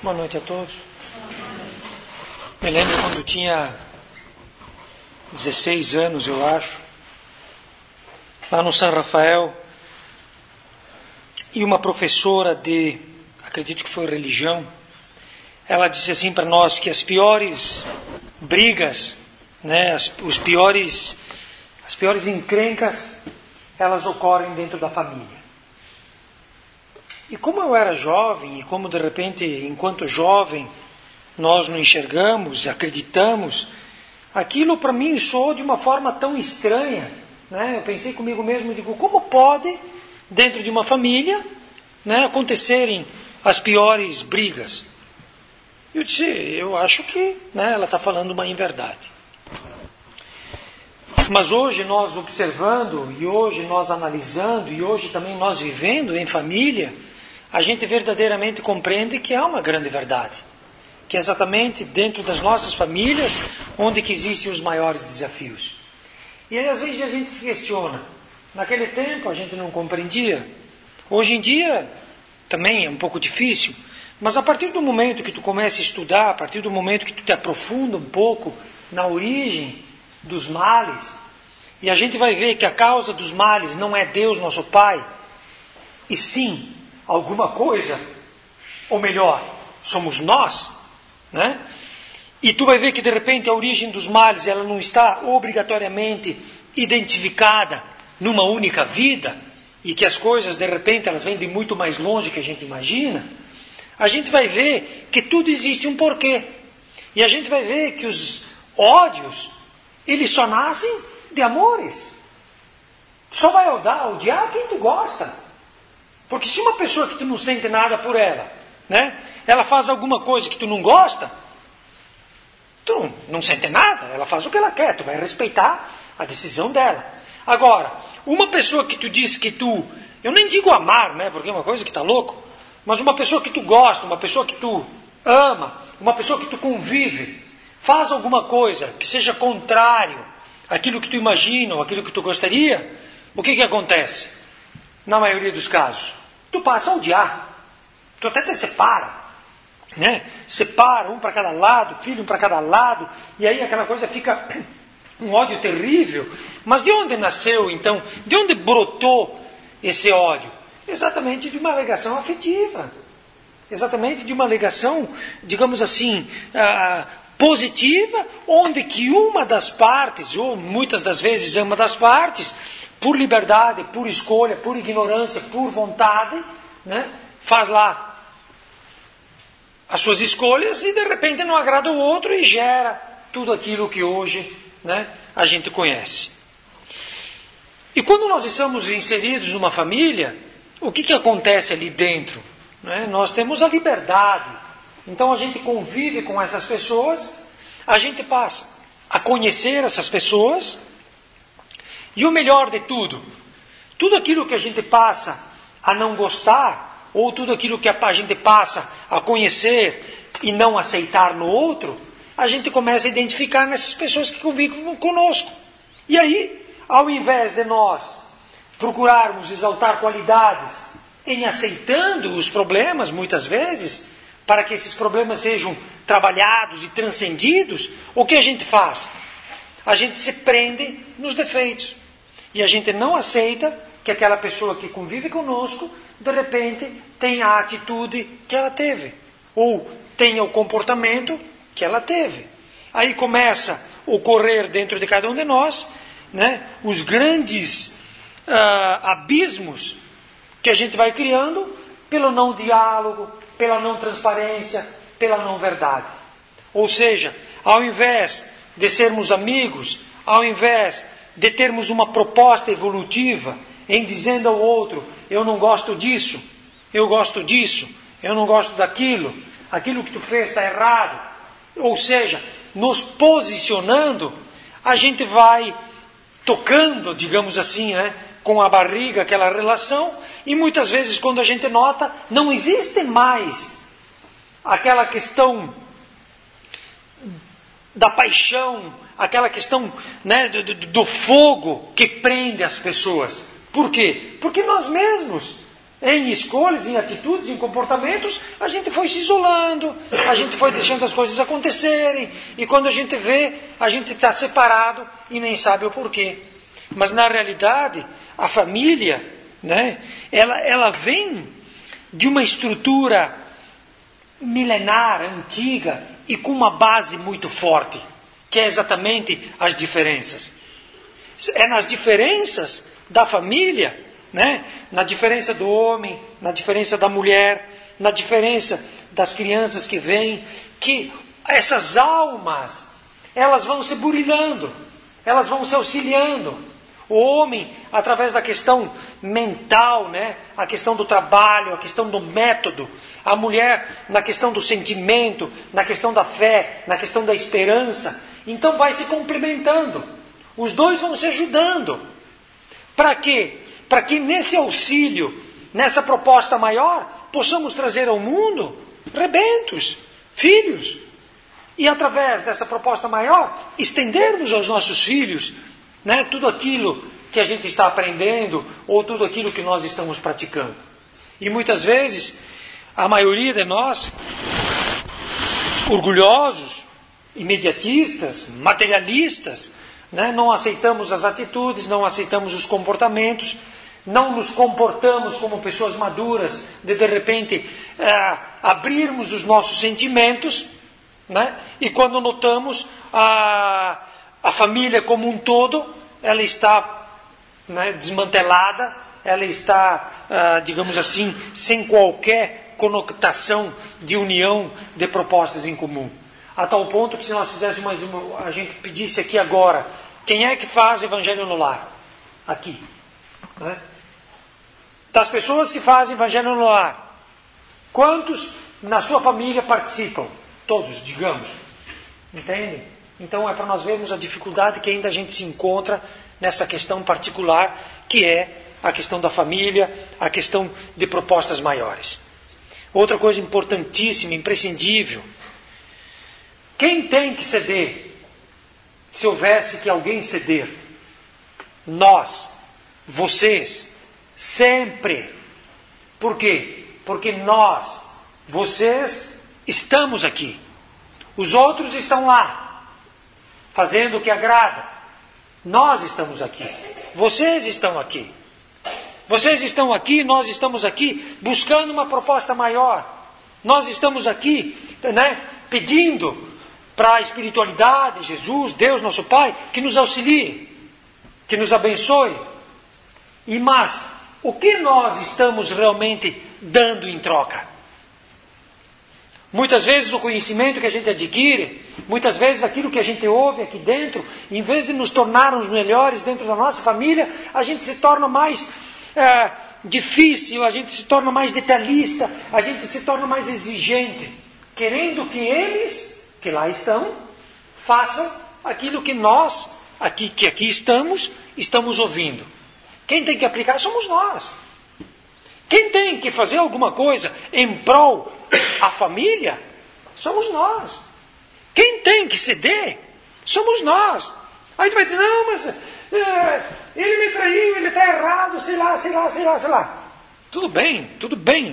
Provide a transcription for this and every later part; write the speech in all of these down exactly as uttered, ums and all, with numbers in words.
Boa noite a todos. Me lembro quando eu tinha dezesseis anos, eu acho, lá no São Rafael, e uma professora de, acredito que foi religião, ela disse assim para nós que as piores brigas, né, as, os piores, as piores encrencas, elas ocorrem dentro da família. E como eu era jovem, e como de repente, enquanto jovem, nós não enxergamos, acreditamos, aquilo para mim soou de uma forma tão estranha, né? Eu pensei comigo mesmo, digo, como pode, dentro de uma família, né, acontecerem as piores brigas? Eu disse, eu acho que, né, ela está falando uma inverdade. Mas hoje nós observando, e hoje nós analisando, e hoje também nós vivendo em família, a gente verdadeiramente compreende que há uma grande verdade. Que é exatamente dentro das nossas famílias onde que existem os maiores desafios. E aí às vezes a gente se questiona. Naquele tempo a gente não compreendia. Hoje em dia também é um pouco difícil. Mas a partir do momento que tu começa a estudar, a partir do momento que tu te aprofunda um pouco na origem dos males, e a gente vai ver que a causa dos males não é Deus, nosso Pai, e sim alguma coisa, ou melhor, somos nós, né? E tu vai ver que de repente a origem dos males ela não está obrigatoriamente identificada numa única vida, e que as coisas de repente elas vêm de muito mais longe que a gente imagina. A gente vai ver que tudo existe um porquê. E a gente vai ver que os ódios, eles só nascem de amores. Só vai odiar quem tu gosta. Porque se uma pessoa que tu não sente nada por ela, né, ela faz alguma coisa que tu não gosta, tu não, não sente nada, ela faz o que ela quer, tu vai respeitar a decisão dela. Agora, uma pessoa que tu diz que tu, eu nem digo amar, né, porque é uma coisa que tá louco, mas uma pessoa que tu gosta, uma pessoa que tu ama, uma pessoa que tu convive, faz alguma coisa que seja contrário àquilo que tu imagina ou àquilo que tu gostaria, o que que acontece? Na maioria dos casos, tu passa a odiar, tu até te separa, né? Separa um para cada lado, filho um para cada lado, e aí aquela coisa fica um ódio terrível. Mas de onde nasceu então? De onde brotou esse ódio? Exatamente de uma ligação afetiva, exatamente de uma ligação, digamos assim, ah, positiva, onde que uma das partes, ou muitas das vezes uma das partes, por liberdade, por escolha, por ignorância, por vontade, né, faz lá as suas escolhas e de repente não agrada o outro e gera tudo aquilo que hoje, né, a gente conhece. E quando nós estamos inseridos numa família, o que, que acontece ali dentro? Né? Nós temos a liberdade. Então a gente convive com essas pessoas, a gente passa a conhecer essas pessoas. E o melhor de tudo, tudo aquilo que a gente passa a não gostar, ou tudo aquilo que a gente passa a conhecer e não aceitar no outro, a gente começa a identificar nessas pessoas que convivem conosco. E aí, ao invés de nós procurarmos exaltar qualidades em aceitando os problemas, muitas vezes, para que esses problemas sejam trabalhados e transcendidos, o que a gente faz? A gente se prende nos defeitos. E a gente não aceita que aquela pessoa que convive conosco, de repente, tenha a atitude que ela teve. Ou tenha o comportamento que ela teve. Aí começa a ocorrer dentro de cada um de nós, né, os grandes uh, abismos que a gente vai criando pelo não diálogo, pela não transparência, pela não verdade. Ou seja, ao invés de sermos amigos, ao invés de termos uma proposta evolutiva em dizendo ao outro, eu não gosto disso, eu gosto disso, eu não gosto daquilo, aquilo que tu fez está errado. Ou seja, nos posicionando, a gente vai tocando, digamos assim, né, com a barriga aquela relação, e muitas vezes quando a gente nota, não existe mais aquela questão da paixão, aquela questão, né, do, do, do fogo que prende as pessoas. Por quê? Porque nós mesmos em escolhas, em atitudes, em comportamentos, a gente foi se isolando, a gente foi deixando as coisas acontecerem, e quando a gente vê, a gente está separado e nem sabe o porquê. Mas na realidade, a família, né, ela, ela vem de uma estrutura milenar, antiga, e com uma base muito forte, que é exatamente as diferenças. É nas diferenças da família, né? Na diferença do homem, na diferença da mulher, na diferença das crianças que vêm, que essas almas, elas vão se burilando, elas vão se auxiliando. O homem, através da questão mental, né? A questão do trabalho, a questão do método. A mulher, na questão do sentimento, na questão da fé, na questão da esperança. Então vai se complementando. Os dois vão se ajudando. Para quê? Para que nesse auxílio, nessa proposta maior, possamos trazer ao mundo rebentos, filhos. E através dessa proposta maior, estendermos aos nossos filhos, né, tudo aquilo que a gente está aprendendo, ou tudo aquilo que nós estamos praticando. E muitas vezes, a maioria de nós, orgulhosos, imediatistas, materialistas, né, não aceitamos as atitudes, não aceitamos os comportamentos, não nos comportamos como pessoas maduras, de de repente é, abrirmos os nossos sentimentos, né? E quando notamos a, a família como um todo, ela está, né, desmantelada, ela está, ah, digamos assim, sem qualquer conotação de união de propostas em comum. A tal ponto que se nós fizéssemos, a gente pedisse aqui agora, quem é que faz Evangelho no Lar? Aqui. Né? Das pessoas que fazem Evangelho no Lar, quantos na sua família participam? Todos, digamos. Entende? Então é para nós vermos a dificuldade que ainda a gente se encontra nessa questão particular, que é a questão da família, a questão de propostas maiores. Outra coisa importantíssima, imprescindível. Quem tem que ceder? Se houvesse que alguém ceder, nós, vocês, sempre. Por quê? Porque nós, vocês, estamos aqui. Os outros estão lá, fazendo o que agrada. Nós estamos aqui. Vocês estão aqui. Vocês estão aqui, nós estamos aqui, buscando uma proposta maior. Nós estamos aqui, né, pedindo para a espiritualidade, Jesus, Deus, nosso Pai, que nos auxilie, que nos abençoe. E mas, o que nós estamos realmente dando em troca? Muitas vezes o conhecimento que a gente adquire, muitas vezes aquilo que a gente ouve aqui dentro, em vez de nos tornarmos melhores dentro da nossa família, a gente se torna mais é, difícil, a gente se torna mais detalhista, a gente se torna mais exigente, querendo que eles, que lá estão, façam aquilo que nós, aqui, que aqui estamos, estamos ouvindo. Quem tem que aplicar somos nós. Quem tem que fazer alguma coisa em prol a família, somos nós. Quem tem que ceder, somos nós. Aí tu vai dizer, não, mas é, ele me traiu, ele está errado, sei lá, sei lá, sei lá, sei lá. Tudo bem, tudo bem.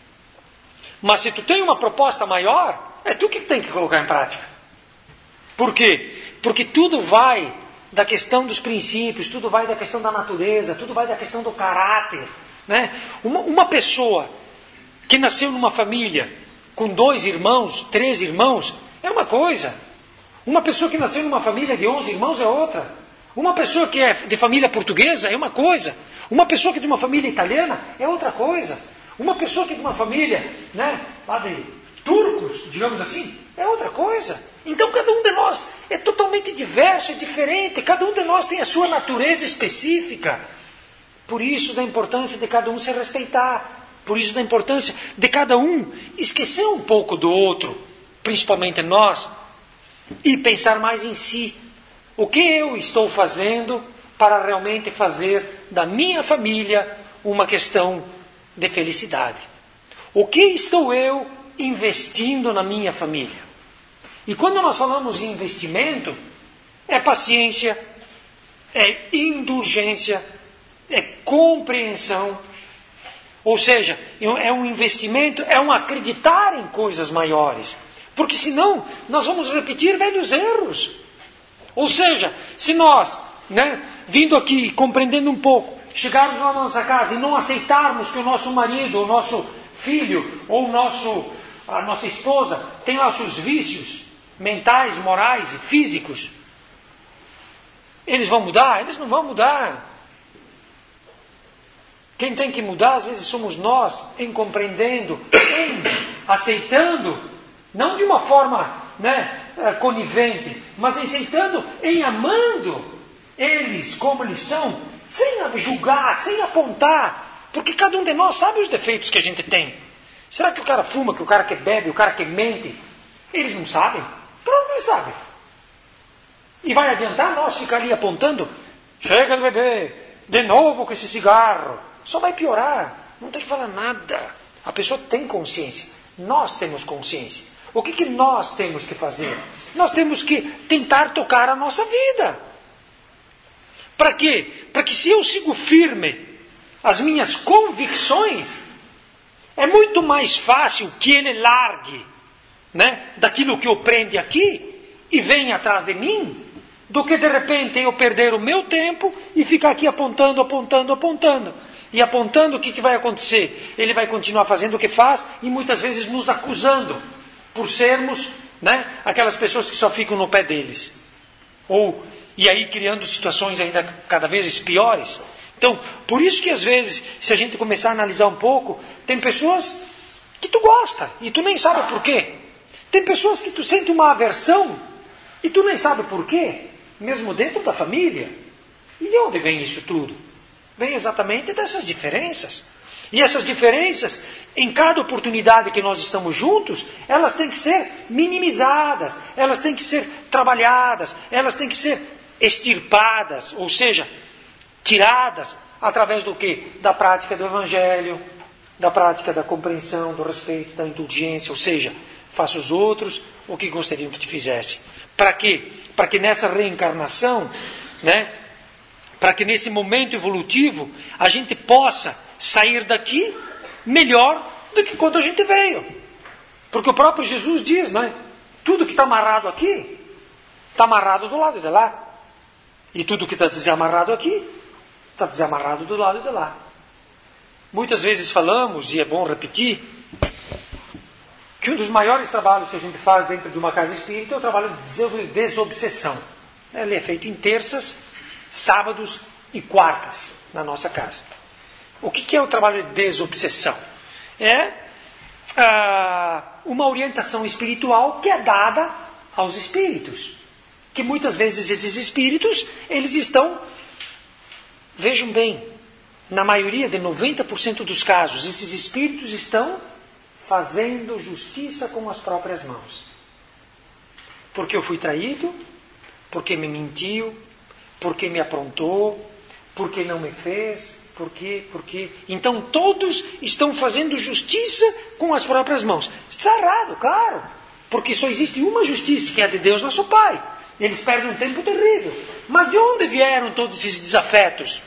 Mas se tu tem uma proposta maior, é tu que tem que colocar em prática. Por quê? Porque tudo vai da questão dos princípios, tudo vai da questão da natureza, tudo vai da questão do caráter. Né? Uma, uma pessoa que nasceu numa família com dois irmãos, três irmãos, é uma coisa. Uma pessoa que nasceu numa família de onze irmãos é outra. Uma pessoa que é de família portuguesa é uma coisa. Uma pessoa que é de uma família italiana é outra coisa. Uma pessoa que é de uma família, né, lá de turcos, digamos assim, é outra coisa. Então cada um de nós é totalmente diverso, é diferente. Cada um de nós tem a sua natureza específica. Por isso da importância de cada um se respeitar. Por isso da importância de cada um esquecer um pouco do outro, principalmente nós, e pensar mais em si. O que eu estou fazendo para realmente fazer da minha família uma questão de felicidade? O que estou eu investindo na minha família? E quando nós falamos em investimento, é paciência, é indulgência, é compreensão. Ou seja, é um investimento, é um acreditar em coisas maiores. Porque senão, nós vamos repetir velhos erros. Ou seja, se nós, né, vindo aqui, compreendendo um pouco, chegarmos lá na nossa casa e não aceitarmos que o nosso marido, o nosso filho, ou o nosso, a nossa esposa, tem lá os seus vícios mentais, morais e físicos, eles vão mudar? Eles não vão mudar. Quem tem que mudar, às vezes, somos nós, em compreendendo, em aceitando, não de uma forma, né, conivente, mas aceitando, em amando eles como eles são, sem julgar, sem apontar, porque cada um de nós sabe os defeitos que a gente tem. Será que o cara fuma, que o cara que bebe, o cara que mente, eles não sabem? Claro que eles sabem. E vai adiantar nós ficar ali apontando, chega de beber, de novo com esse cigarro, só vai piorar, não tem que falar nada. A pessoa tem consciência, nós temos consciência. O que, que nós temos que fazer? Nós temos que tentar tocar a nossa vida. Para quê? Para que se eu sigo firme as minhas convicções, é muito mais fácil que ele largue, né, daquilo que eu prende aqui e venha atrás de mim, do que de repente eu perder o meu tempo e ficar aqui apontando, apontando, apontando. E apontando, o que, que vai acontecer? Ele vai continuar fazendo o que faz e muitas vezes nos acusando por sermos, né, aquelas pessoas que só ficam no pé deles. Ou, e aí criando situações ainda cada vez piores. Então, por isso que às vezes, se a gente começar a analisar um pouco, tem pessoas que tu gosta e tu nem sabe por quê. Tem pessoas que tu sente uma aversão e tu nem sabe por quê, mesmo dentro da família. E de onde vem isso tudo? Vem exatamente dessas diferenças. E essas diferenças, em cada oportunidade que nós estamos juntos, elas têm que ser minimizadas, elas têm que ser trabalhadas, elas têm que ser extirpadas, ou seja, tiradas através do quê? Da prática do Evangelho, da prática da compreensão, do respeito, da indulgência, ou seja, faça os outros o que gostariam que te fizessem. Para quê? Para que nessa reencarnação, né, para que nesse momento evolutivo a gente possa sair daqui melhor do que quando a gente veio. Porque o próprio Jesus diz, né? Tudo que está amarrado aqui, está amarrado do lado de lá. E tudo que está desamarrado aqui, está desamarrado do lado de lá. Muitas vezes falamos, e é bom repetir, que um dos maiores trabalhos que a gente faz dentro de uma casa espírita é o trabalho de desobsessão. Ele é feito em terças, sábados e quartas na nossa casa. O que é o trabalho de desobsessão? É ah, uma orientação espiritual que é dada aos espíritos. Que muitas vezes esses espíritos, eles estão, vejam bem, na maioria de noventa por cento dos casos, esses espíritos estão fazendo justiça com as próprias mãos. Porque eu fui traído, porque me mentiu, porque me aprontou, porque não me fez, porque, porque... Então todos estão fazendo justiça com as próprias mãos. Está errado, claro, porque só existe uma justiça, que é a de Deus nosso Pai. Eles perdem um tempo terrível. Mas de onde vieram todos esses desafetos?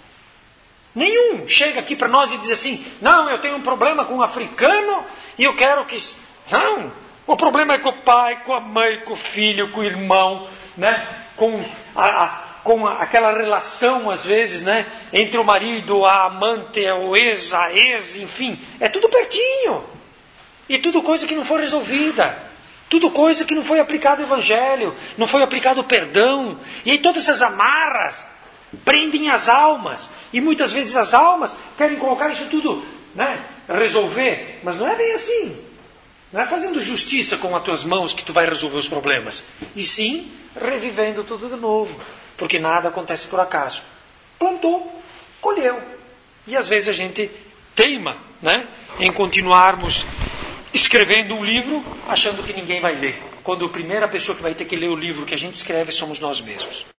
Nenhum chega aqui para nós e diz assim, não, eu tenho um problema com um africano e eu quero que... Não, o problema é com o pai, com a mãe, com o filho, com o irmão, né? com, a, a, com a, aquela relação, às vezes, né? entre o marido, a amante, o ex, a ex, enfim. É tudo pertinho. E tudo coisa que não foi resolvida. Tudo coisa que não foi aplicado o Evangelho, não foi aplicado o perdão. E aí todas essas amarras prendem as almas. E muitas vezes as almas querem colocar isso tudo, né, resolver. Mas não é bem assim. Não é fazendo justiça com as tuas mãos que tu vai resolver os problemas. E sim, revivendo tudo de novo. Porque nada acontece por acaso. Plantou, colheu. E às vezes a gente teima, né, em continuarmos escrevendo um livro achando que ninguém vai ler. Quando a primeira pessoa que vai ter que ler o livro que a gente escreve somos nós mesmos.